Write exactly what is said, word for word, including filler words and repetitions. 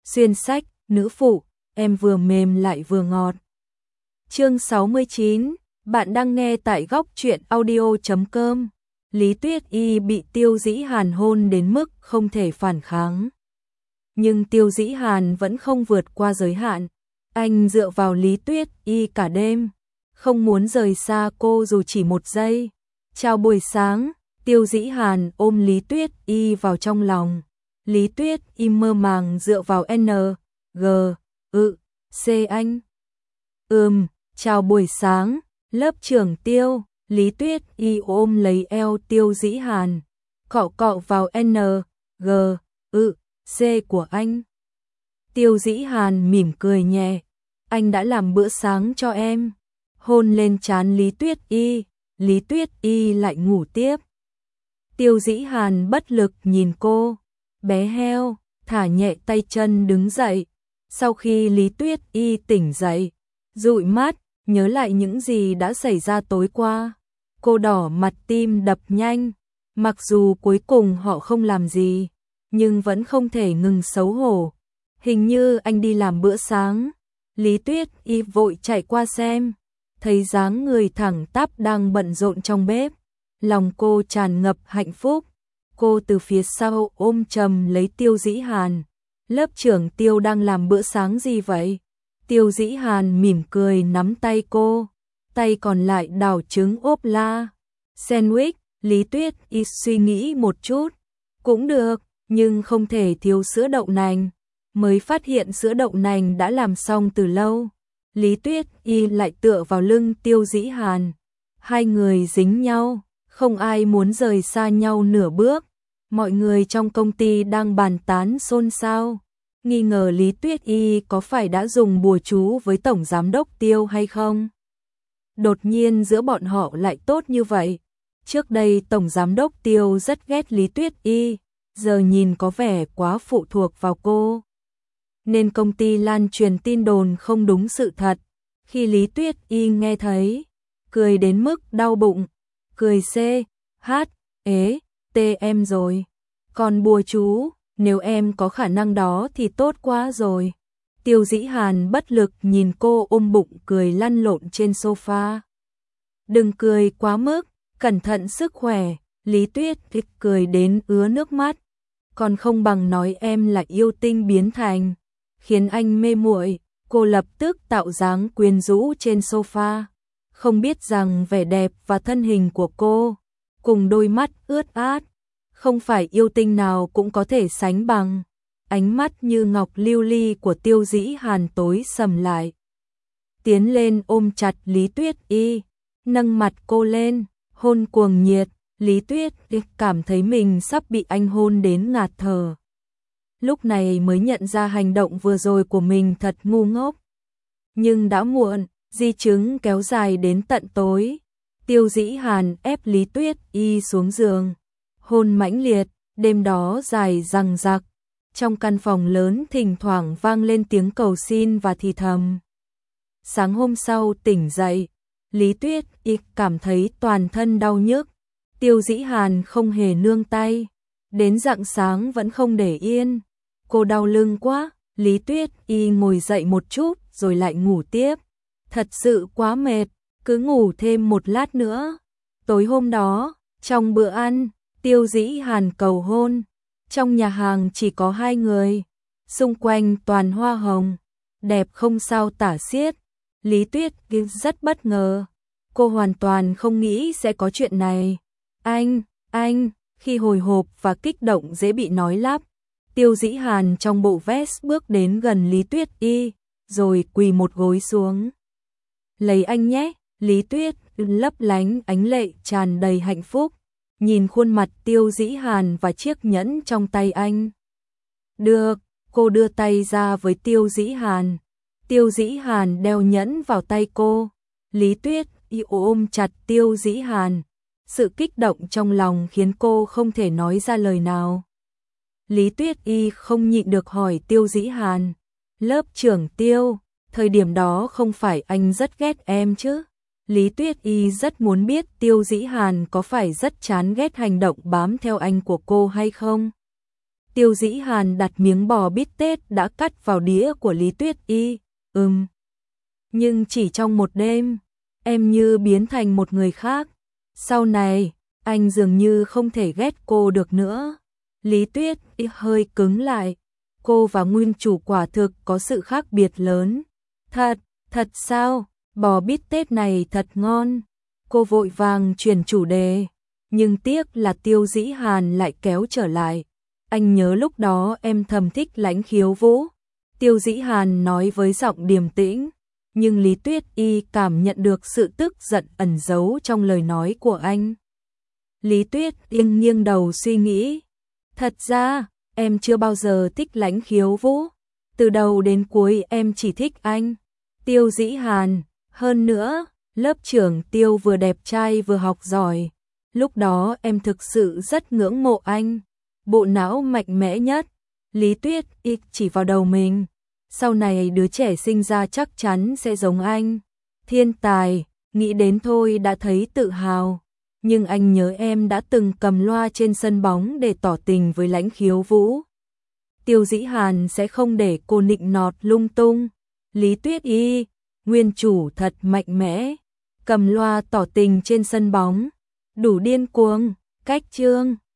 Xuyên sách, nữ phụ, em vừa mềm lại vừa ngọt. Chương sáu mươi chín, bạn đang nghe tại góc truyện audio chấm com. Lý Tuyết Y bị Tiêu Dĩ Hàn hôn đến mức không thể phản kháng. Nhưng Tiêu Dĩ Hàn vẫn không vượt qua giới hạn. Anh dựa vào Lý Tuyết Y cả đêm, không muốn rời xa cô dù chỉ một giây. Chào buổi sáng, Tiêu Dĩ Hàn ôm Lý Tuyết Y vào trong lòng. Lý Tuyết Y mơ màng dựa vào N, G, ự, C anh. Ừm, chào buổi sáng, lớp trưởng Tiêu. Lý Tuyết Y ôm lấy eo Tiêu Dĩ Hàn, cọ cọ vào N, G, ự, C của anh. Tiêu Dĩ Hàn mỉm cười nhẹ, anh đã làm bữa sáng cho em. Hôn lên trán Lý Tuyết Y, Lý Tuyết Y lại ngủ tiếp. Tiêu Dĩ Hàn bất lực nhìn cô, bé heo, thả nhẹ tay chân đứng dậy. Sau khi Lý Tuyết Y tỉnh dậy, dụi mắt, nhớ lại những gì đã xảy ra tối qua. Cô đỏ mặt, tim đập nhanh. Mặc dù cuối cùng họ không làm gì, nhưng vẫn không thể ngừng xấu hổ. Hình như anh đi làm bữa sáng. Lý Tuyết Y vội chạy qua xem, thấy dáng người thẳng tắp đang bận rộn trong bếp. Lòng cô tràn ngập hạnh phúc. Cô từ phía sau ôm chầm lấy Tiêu Dĩ Hàn. Lớp trưởng Tiêu đang làm bữa sáng gì vậy? Tiêu Dĩ Hàn mỉm cười nắm tay cô, tay còn lại đảo trứng ốp la. Sandwich. Lý Tuyết Y suy nghĩ một chút, cũng được, nhưng không thể thiếu sữa đậu nành. Mới phát hiện sữa đậu nành đã làm xong từ lâu. Lý Tuyết Y lại tựa vào lưng Tiêu Dĩ Hàn. Hai người dính nhau, không ai muốn rời xa nhau nửa bước. Mọi người trong công ty đang bàn tán xôn xao, nghi ngờ Lý Tuyết Y có phải đã dùng bùa chú với Tổng Giám đốc Tiêu hay không. Đột nhiên giữa bọn họ lại tốt như vậy. Trước đây Tổng Giám đốc Tiêu rất ghét Lý Tuyết Y, giờ nhìn có vẻ quá phụ thuộc vào cô. Nên công ty lan truyền tin đồn không đúng sự thật. Khi Lý Tuyết Y nghe thấy, cười đến mức đau bụng. Cười C, H, ế, T em rồi. Còn bùa chú, nếu em có khả năng đó thì tốt quá rồi. Tiêu Dĩ Hàn bất lực nhìn cô ôm bụng cười lăn lộn trên sofa. Đừng cười quá mức, cẩn thận sức khỏe. Lý Tuyết Y cười đến ứa nước mắt. Còn không bằng nói em là yêu tinh biến thành, khiến anh mê muội. Cô lập tức tạo dáng quyến rũ trên sofa. Không biết rằng vẻ đẹp và thân hình của cô, cùng đôi mắt ướt át, không phải yêu tinh nào cũng có thể sánh bằng. Ánh mắt như ngọc lưu ly của Tiêu Dĩ Hàn tối sầm lại. Tiến lên ôm chặt Lý Tuyết Y, nâng mặt cô lên, hôn cuồng nhiệt. Lý Tuyết Y cảm thấy mình sắp bị anh hôn đến ngạt thở. Lúc này mới nhận ra hành động vừa rồi của mình thật ngu ngốc. Nhưng đã muộn, di chứng kéo dài đến tận tối. Tiêu Dĩ Hàn ép Lý Tuyết Y xuống giường, hôn mãnh liệt, đêm đó dài dằng dặc. Trong căn phòng lớn thỉnh thoảng vang lên tiếng cầu xin và thì thầm. Sáng hôm sau tỉnh dậy, Lý Tuyết Y cảm thấy toàn thân đau nhức. Tiêu Dĩ Hàn không hề nương tay, đến rạng sáng vẫn không để yên. Cô đau lưng quá, Lý Tuyết Y ngồi dậy một chút rồi lại ngủ tiếp. Thật sự quá mệt, cứ ngủ thêm một lát nữa. Tối hôm đó, trong bữa ăn, Tiêu Dĩ Hàn cầu hôn. Trong nhà hàng chỉ có hai người, xung quanh toàn hoa hồng, đẹp không sao tả xiết. Lý Tuyết Y rất bất ngờ, cô hoàn toàn không nghĩ sẽ có chuyện này. Anh, anh, khi hồi hộp và kích động dễ bị nói lắp. Tiêu Dĩ Hàn trong bộ vest bước đến gần Lý Tuyết Y, rồi quỳ một gối xuống. Lấy anh nhé. Lý Tuyết Y lấp lánh ánh lệ tràn đầy hạnh phúc, nhìn khuôn mặt Tiêu Dĩ Hàn và chiếc nhẫn trong tay anh. Được, cô đưa tay ra với Tiêu Dĩ Hàn. Tiêu Dĩ Hàn đeo nhẫn vào tay cô. Lý Tuyết Y ôm chặt Tiêu Dĩ Hàn. Sự kích động trong lòng khiến cô không thể nói ra lời nào. Lý Tuyết Y không nhịn được hỏi Tiêu Dĩ Hàn. Lớp trưởng Tiêu, thời điểm đó không phải anh rất ghét em chứ? Lý Tuyết Y rất muốn biết Tiêu Dĩ Hàn có phải rất chán ghét hành động bám theo anh của cô hay không. Tiêu Dĩ Hàn đặt miếng bò bít tết đã cắt vào đĩa của Lý Tuyết Y. Ừm. Nhưng chỉ trong một đêm, em như biến thành một người khác. Sau này, anh dường như không thể ghét cô được nữa. Lý Tuyết Y hơi cứng lại. Cô và nguyên chủ quả thực có sự khác biệt lớn. Thật, thật sao? Bò bít tết này thật ngon. Cô vội vàng chuyển chủ đề. Nhưng tiếc là Tiêu Dĩ Hàn lại kéo trở lại. Anh nhớ lúc đó em thầm thích Lãnh Khiếu Vũ. Tiêu Dĩ Hàn nói với giọng điềm tĩnh. Nhưng Lý Tuyết Y cảm nhận được sự tức giận ẩn giấu trong lời nói của anh. Lý Tuyết Y nghiêng đầu suy nghĩ. Thật ra, em chưa bao giờ thích Lãnh Khiếu Vũ. Từ đầu đến cuối em chỉ thích anh. Tiêu Dĩ Hàn. Hơn nữa, lớp trưởng Tiêu vừa đẹp trai vừa học giỏi. Lúc đó em thực sự rất ngưỡng mộ anh. Bộ não mạnh mẽ nhất. Lý Tuyết Y chỉ vào đầu mình. Sau này đứa trẻ sinh ra chắc chắn sẽ giống anh. Thiên tài, nghĩ đến thôi đã thấy tự hào. Nhưng anh nhớ em đã từng cầm loa trên sân bóng để tỏ tình với Lãnh Khiếu Vũ. Tiêu Dĩ Hàn sẽ không để cô nịnh nọt lung tung. Lý Tuyết Y, nguyên chủ thật mạnh mẽ. Cầm loa tỏ tình trên sân bóng. Đủ điên cuồng, cách chương.